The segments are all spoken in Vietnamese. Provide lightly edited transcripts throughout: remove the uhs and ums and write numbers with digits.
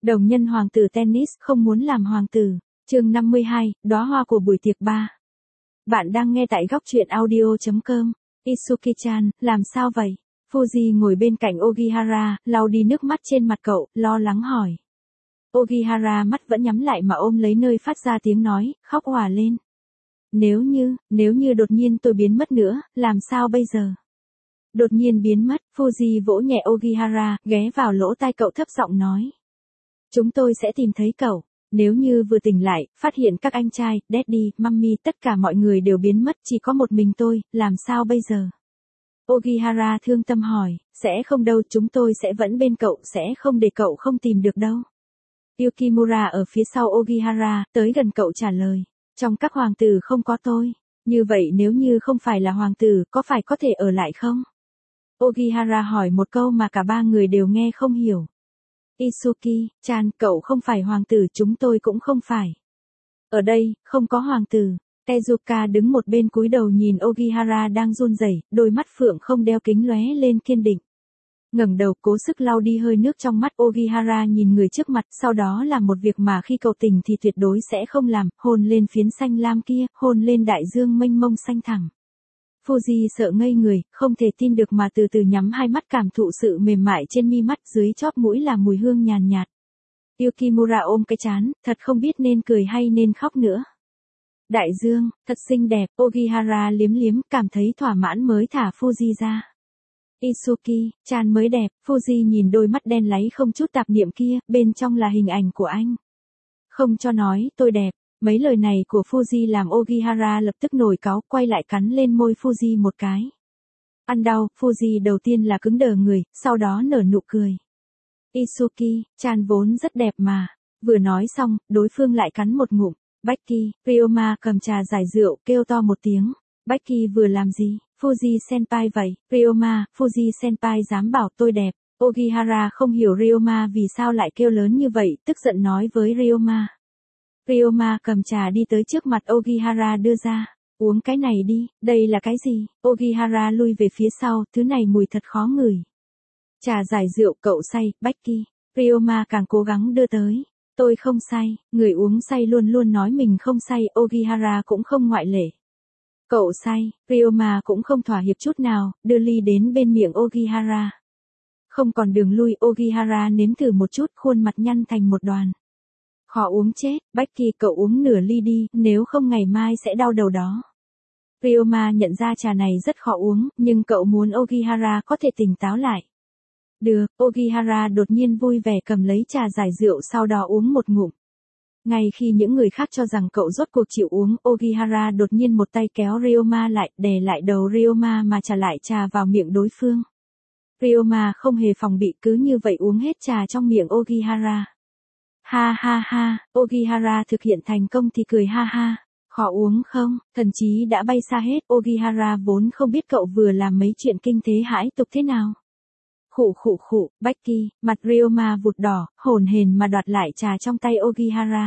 Đồng nhân hoàng tử tennis không muốn làm hoàng tử. Chương 52, đóa hoa của buổi tiệc 3. Bạn đang nghe tại góc truyện audio.com. Itsuki-chan, làm sao vậy? Fuji ngồi bên cạnh Ogihara, lau đi nước mắt trên mặt cậu, lo lắng hỏi. Ogihara mắt vẫn nhắm lại mà ôm lấy nơi phát ra tiếng nói, khóc òa lên. Nếu như đột nhiên tôi biến mất nữa, làm sao bây giờ? Đột nhiên biến mất, Fuji vỗ nhẹ Ogihara, ghé vào lỗ tai cậu thấp giọng nói. Chúng tôi sẽ tìm thấy cậu. Nếu như vừa tỉnh lại, phát hiện các anh trai, Daddy, Mummy, tất cả mọi người đều biến mất, chỉ có một mình tôi, làm sao bây giờ? Ogihara thương tâm hỏi, sẽ không đâu, chúng tôi sẽ vẫn bên cậu, sẽ không để cậu không tìm được đâu. Yukimura ở phía sau Ogihara, tới gần cậu trả lời, trong các hoàng tử không có tôi. Như vậy nếu như không phải là hoàng tử, có thể ở lại không? Ogihara hỏi một câu mà cả ba người đều nghe không hiểu. Itsuki-chan, cậu không phải hoàng tử, chúng tôi cũng không phải. Ở đây, không có hoàng tử. Tezuka đứng một bên cúi đầu nhìn Ogihara đang run rẩy, đôi mắt phượng không đeo kính lóe lên kiên định. Ngẩng đầu cố sức lau đi hơi nước trong mắt. Ogihara nhìn người trước mặt, sau đó làm một việc mà khi cậu tỉnh thì tuyệt đối sẽ không làm, hôn lên phiến xanh lam kia, hôn lên đại dương mênh mông xanh thẳm. Fuji sợ ngây người, không thể tin được mà từ từ nhắm hai mắt cảm thụ sự mềm mại trên mi mắt, dưới chóp mũi là mùi hương nhàn nhạt. Yukimura ôm cái trán, thật không biết nên cười hay nên khóc nữa. Đại dương, thật xinh đẹp, Ogihara liếm liếm, cảm thấy thỏa mãn mới thả Fuji ra. Itsuki-chan mới đẹp, Fuji nhìn đôi mắt đen láy không chút tạp niệm kia, bên trong là hình ảnh của anh. Không cho nói, tôi đẹp. Mấy lời này của Fuji làm Ogihara lập tức nổi cáu, quay lại cắn lên môi Fuji một cái. Ăn đau, Fuji đầu tiên là cứng đờ người, sau đó nở nụ cười. Itsuki-chan vốn rất đẹp mà. Vừa nói xong, đối phương lại cắn một ngụm. Becky, Ryoma cầm trà giải rượu, kêu to một tiếng. Becky vừa làm gì? Fuji senpai vậy. Ryoma, Fuji senpai dám bảo tôi đẹp. Ogihara không hiểu Ryoma vì sao lại kêu lớn như vậy, tức giận nói với Ryoma. Ryoma cầm trà đi tới trước mặt Ogihara đưa ra. Uống cái này đi, đây là cái gì? Ogihara lui về phía sau, thứ này mùi thật khó ngửi. Trà giải rượu, cậu say, Becky. Ryoma càng cố gắng đưa tới. Tôi không say, người uống say luôn luôn nói mình không say, Ogihara cũng không ngoại lệ. Cậu say, Ryoma cũng không thỏa hiệp chút nào, đưa ly đến bên miệng Ogihara. Không còn đường lui, Ogihara nếm thử một chút, khuôn mặt nhăn thành một đoàn. Khó uống chết, Becky cậu uống nửa ly đi, nếu không ngày mai sẽ đau đầu đó. Ryoma nhận ra trà này rất khó uống, nhưng cậu muốn Ogihara có thể tỉnh táo lại. Được, Ogihara đột nhiên vui vẻ cầm lấy trà giải rượu sau đó uống một ngụm. Ngay khi những người khác cho rằng cậu rốt cuộc chịu uống, Ogihara đột nhiên một tay kéo Ryoma lại, đè lại đầu Ryoma mà trả lại trà vào miệng đối phương. Ryoma không hề phòng bị cứ như vậy uống hết trà trong miệng Ogihara. Ha ha ha, Ogihara thực hiện thành công thì cười ha ha. Khó uống không, thần chí đã bay xa hết. Ogihara vốn không biết cậu vừa làm mấy chuyện kinh thế hãi tục thế nào. Khụ, Becky, mặt Ryoma vụt đỏ, hổn hển mà đoạt lại trà trong tay Ogihara.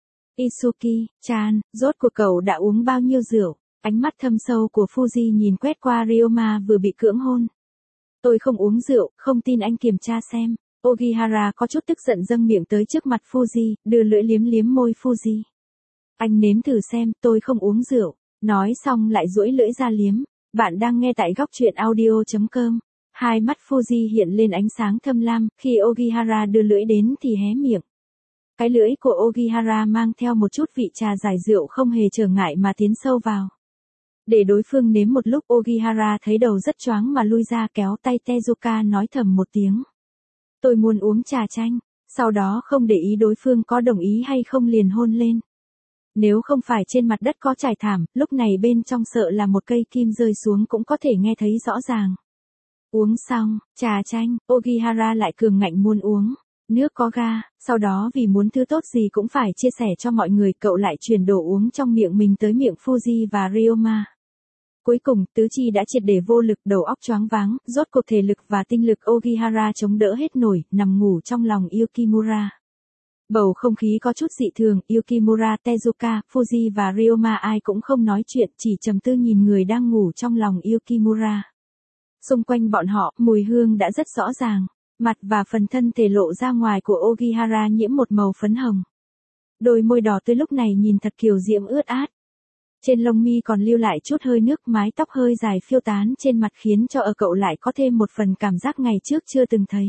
Itsuki-chan, rốt cuộc cậu đã uống bao nhiêu rượu? Ánh mắt thâm sâu của Fuji nhìn quét qua Ryoma vừa bị cưỡng hôn. Tôi không uống rượu, không tin anh kiểm tra xem. Ogihara có chút tức giận dâng miệng tới trước mặt Fuji, đưa lưỡi liếm liếm môi Fuji. Anh nếm thử xem, tôi không uống rượu. Nói xong lại duỗi lưỡi ra liếm. Bạn đang nghe tại góc truyện audio.com. Hai mắt Fuji hiện lên ánh sáng thâm lam, khi Ogihara đưa lưỡi đến thì hé miệng. Cái lưỡi của Ogihara mang theo một chút vị trà giải rượu không hề trở ngại mà tiến sâu vào. Để đối phương nếm một lúc, Ogihara thấy đầu rất choáng mà lui ra, kéo tay Tezuka nói thầm một tiếng. Tôi muốn uống trà chanh, sau đó không để ý đối phương có đồng ý hay không liền hôn lên. Nếu không phải trên mặt đất có trải thảm, lúc này bên trong sợ là một cây kim rơi xuống cũng có thể nghe thấy rõ ràng. Uống xong, trà chanh, Ogihara lại cường ngạnh muốn uống. Nước có ga, sau đó vì muốn thứ tốt gì cũng phải chia sẻ cho mọi người, cậu lại chuyển đồ uống trong miệng mình tới miệng Fuji và Ryoma. Cuối cùng, tứ chi đã triệt để vô lực, đầu óc choáng váng, rốt cuộc thể lực và tinh lực Ogihara chống đỡ hết nổi, nằm ngủ trong lòng Yukimura. Bầu không khí có chút dị thường, Yukimura, Tezuka, Fuji và Ryoma ai cũng không nói chuyện, chỉ trầm tư nhìn người đang ngủ trong lòng Yukimura. Xung quanh bọn họ, mùi hương đã rất rõ ràng. Mặt và phần thân thể lộ ra ngoài của Ogihara nhiễm một màu phấn hồng. Đôi môi đỏ tươi lúc này nhìn thật kiều diễm ướt át. Trên lông mi còn lưu lại chút hơi nước, mái tóc hơi dài phiêu tán trên mặt khiến cho ở cậu lại có thêm một phần cảm giác ngày trước chưa từng thấy.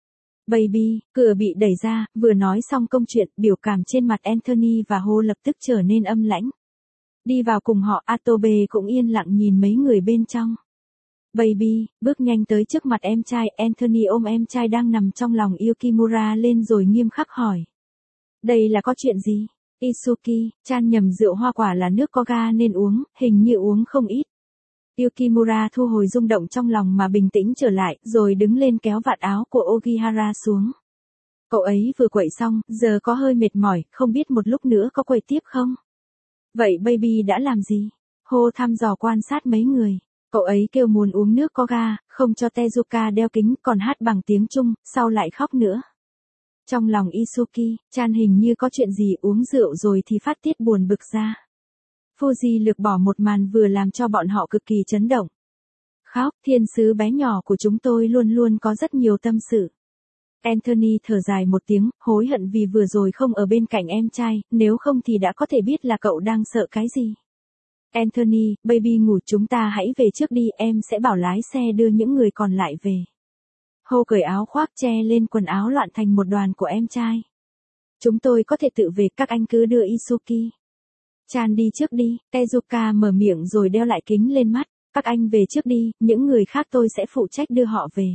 Baby, cửa bị đẩy ra, vừa nói xong câu chuyện, biểu cảm trên mặt Anthony và Ho lập tức trở nên âm lãnh. Đi vào cùng họ, Atobe cũng yên lặng nhìn mấy người bên trong. Baby, bước nhanh tới trước mặt em trai, Anthony ôm em trai đang nằm trong lòng Yukimura lên rồi nghiêm khắc hỏi. Đây là có chuyện gì? Isuki, chan nhầm rượu hoa quả là nước có ga nên uống, hình như uống không ít. Yukimura thu hồi rung động trong lòng mà bình tĩnh trở lại, rồi đứng lên kéo vạt áo của Ogihara xuống. Cậu ấy vừa quậy xong, giờ có hơi mệt mỏi, không biết một lúc nữa có quậy tiếp không? Vậy baby đã làm gì? Ho thăm dò quan sát mấy người. Cậu ấy kêu muốn uống nước có ga, không cho Tezuka đeo kính, còn hát bằng tiếng Trung, sau lại khóc nữa. Trong lòng Isuki, chan hình như có chuyện gì, uống rượu rồi thì phát tiết buồn bực ra. Fuji lược bỏ một màn vừa làm cho bọn họ cực kỳ chấn động. Khóc, thiên sứ bé nhỏ của chúng tôi luôn luôn có rất nhiều tâm sự. Anthony thở dài một tiếng, hối hận vì vừa rồi không ở bên cạnh em trai, nếu không thì đã có thể biết là cậu đang sợ cái gì. Anthony, baby ngủ, chúng ta hãy về trước đi, em sẽ bảo lái xe đưa những người còn lại về. Ho cởi áo khoác che lên quần áo loạn thành một đoàn của em trai. Chúng tôi có thể tự về, các anh cứ đưa Isuki. Chan đi trước đi, Tezuka mở miệng rồi đeo lại kính lên mắt. Các anh về trước đi, những người khác tôi sẽ phụ trách đưa họ về.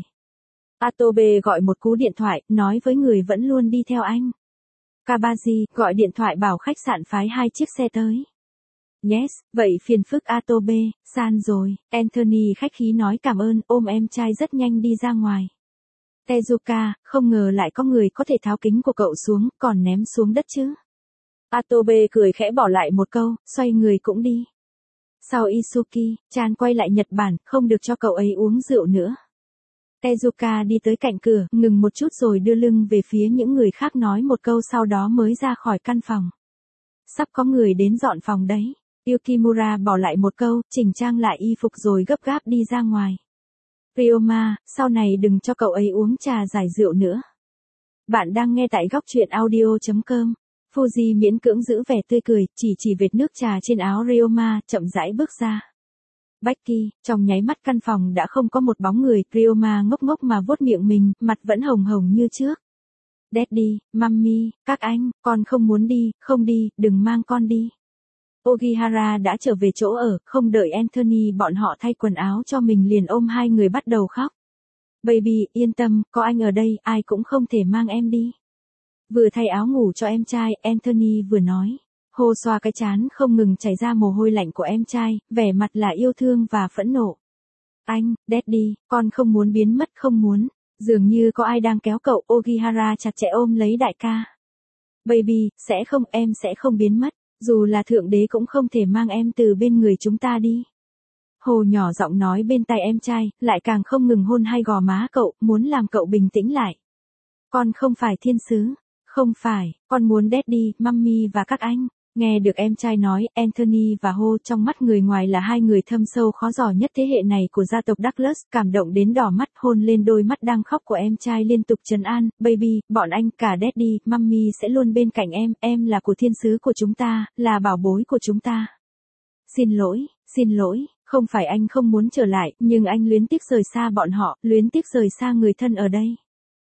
Atobe gọi một cú điện thoại, nói với người vẫn luôn đi theo anh. Kabaji, gọi điện thoại bảo khách sạn phái 2 chiếc xe tới. Yes, vậy phiền phức Atobe, san rồi. Anthony khách khí nói cảm ơn, ôm em trai rất nhanh đi ra ngoài. Tezuka, không ngờ lại có người có thể tháo kính của cậu xuống, còn ném xuống đất chứ. Atobe cười khẽ bỏ lại một câu, xoay người cũng đi. Sau Isuki, chan quay lại Nhật Bản, không được cho cậu ấy uống rượu nữa. Tezuka đi tới cạnh cửa, ngừng một chút rồi đưa lưng về phía những người khác nói một câu sau đó mới ra khỏi căn phòng. Sắp có người đến dọn phòng đấy. Yukimura bỏ lại một câu, chỉnh trang lại y phục rồi gấp gáp đi ra ngoài. Ryoma, sau này đừng cho cậu ấy uống trà giải rượu nữa. Bạn đang nghe tại góc truyện audio.com. Fuji miễn cưỡng giữ vẻ tươi cười, chỉ vệt nước trà trên áo Ryoma, chậm rãi bước ra. Becky, trong nháy mắt căn phòng đã không có một bóng người, Ryoma ngốc ngốc mà vuốt miệng mình, mặt vẫn hồng hồng như trước. Daddy, Mummy, các anh, con không muốn đi, không đi, đừng mang con đi. Ogihara đã trở về chỗ ở, không đợi Anthony bọn họ thay quần áo cho mình liền ôm hai người bắt đầu khóc. Baby, yên tâm, có anh ở đây, ai cũng không thể mang em đi. Vừa thay áo ngủ cho em trai, Anthony vừa nói. Ho xoa cái trán không ngừng chảy ra mồ hôi lạnh của em trai, vẻ mặt là yêu thương và phẫn nộ. Anh, Daddy, con không muốn biến mất, không muốn. Dường như có ai đang kéo cậu, Ogihara chặt chẽ ôm lấy đại ca. Baby, em sẽ không biến mất. Dù là thượng đế cũng không thể mang em từ bên người chúng ta đi. Hồ nhỏ giọng nói bên tai em trai, lại càng không ngừng hôn hay gò má cậu, muốn làm cậu bình tĩnh lại. Con không phải thiên sứ. Không phải, con muốn Daddy, Mummy và các anh. Nghe được em trai nói, Anthony và Ho trong mắt người ngoài là hai người thâm sâu khó dò nhất thế hệ này của gia tộc Douglas, cảm động đến đỏ mắt, hôn lên đôi mắt đang khóc của em trai liên tục trấn an, baby, bọn anh cả Daddy, Mummy sẽ luôn bên cạnh em là của thiên sứ của chúng ta, là bảo bối của chúng ta. Xin lỗi, không phải anh không muốn trở lại, nhưng anh luyến tiếc rời xa bọn họ, luyến tiếc rời xa người thân ở đây.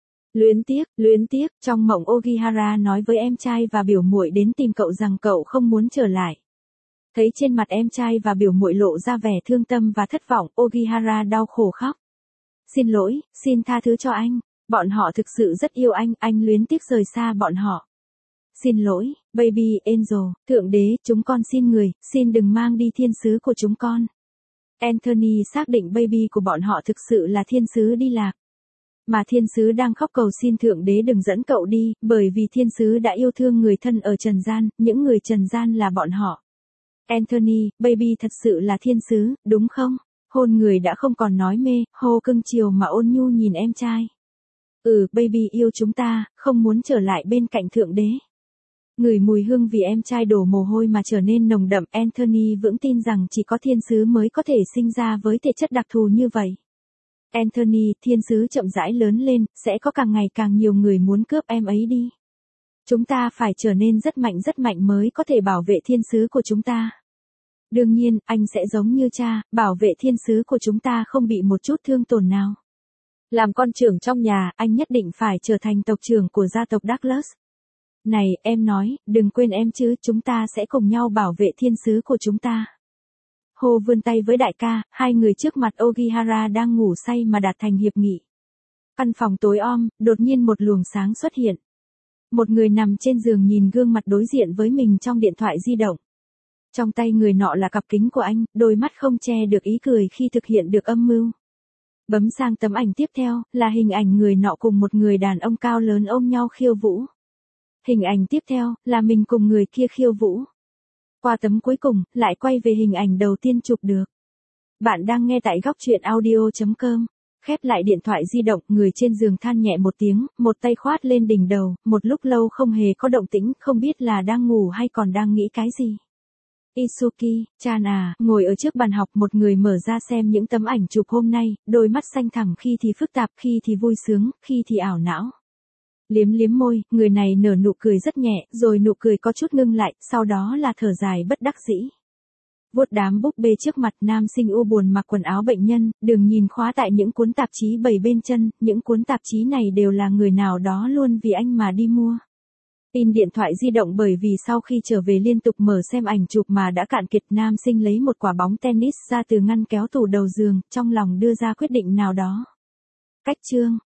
Luyến tiếc, trong mộng Ogihara nói với em trai và biểu muội đến tìm cậu rằng cậu không muốn trở lại. Thấy trên mặt em trai và biểu muội lộ ra vẻ thương tâm và thất vọng, Ogihara đau khổ khóc. Xin lỗi, xin tha thứ cho anh, bọn họ thực sự rất yêu anh luyến tiếc rời xa bọn họ. Xin lỗi, baby angel, thượng đế, chúng con xin người, xin đừng mang đi thiên sứ của chúng con. Anthony xác định baby của bọn họ thực sự là thiên sứ đi lạc. Mà thiên sứ đang khóc cầu xin thượng đế đừng dẫn cậu đi, bởi vì thiên sứ đã yêu thương người thân ở trần gian, những người trần gian là bọn họ. Anthony, baby thật sự là thiên sứ, đúng không? Hôn người đã không còn nói mê, Ho cưng chiều mà ôn nhu nhìn em trai. Baby yêu chúng ta, không muốn trở lại bên cạnh thượng đế. Ngửi mùi hương vì em trai đổ mồ hôi mà trở nên nồng đậm, Anthony vững tin rằng chỉ có thiên sứ mới có thể sinh ra với thể chất đặc thù như vậy. Anthony, thiên sứ chậm rãi lớn lên, sẽ có càng ngày càng nhiều người muốn cướp em ấy đi. Chúng ta phải trở nên rất mạnh mới có thể bảo vệ thiên sứ của chúng ta. Đương nhiên, anh sẽ giống như cha, bảo vệ thiên sứ của chúng ta không bị một chút thương tổn nào. Làm con trưởng trong nhà, anh nhất định phải trở thành tộc trưởng của gia tộc Douglas. Này, em nói, đừng quên em chứ, chúng ta sẽ cùng nhau bảo vệ thiên sứ của chúng ta. Hồ vươn tay với đại ca, hai người trước mặt Ogihara đang ngủ say mà đạt thành hiệp nghị. Căn phòng tối om, đột nhiên một luồng sáng xuất hiện. Một người nằm trên giường nhìn gương mặt đối diện với mình trong điện thoại di động. Trong tay người nọ là cặp kính của anh, đôi mắt không che được ý cười khi thực hiện được âm mưu. Bấm sang tấm ảnh tiếp theo, là hình ảnh người nọ cùng một người đàn ông cao lớn ôm nhau khiêu vũ. Hình ảnh tiếp theo, là mình cùng người kia khiêu vũ. Qua tấm cuối cùng, lại quay về hình ảnh đầu tiên chụp được. Bạn đang nghe tại góc truyện audio.com. Khép lại điện thoại di động, người trên giường than nhẹ một tiếng, một tay khoát lên đỉnh đầu, một lúc lâu không hề có động tĩnh, không biết là đang ngủ hay còn đang nghĩ cái gì. Isuki-chan à, ngồi ở trước bàn học, một người mở ra xem những tấm ảnh chụp hôm nay, đôi mắt xanh thẳm, khi thì phức tạp, khi thì vui sướng, khi thì ảo não. Liếm liếm môi, người này nở nụ cười rất nhẹ, rồi nụ cười có chút ngưng lại, sau đó là thở dài bất đắc dĩ. Vuốt đám búp bê trước mặt, nam sinh u buồn mặc quần áo bệnh nhân, đừng nhìn khóa tại những cuốn tạp chí bày bên chân, những cuốn tạp chí này đều là người nào đó luôn vì anh mà đi mua. Pin điện thoại di động bởi vì sau khi trở về liên tục mở xem ảnh chụp mà đã cạn kiệt. Nam sinh lấy một quả bóng tennis ra từ ngăn kéo tủ đầu giường, trong lòng đưa ra quyết định nào đó. Cách chương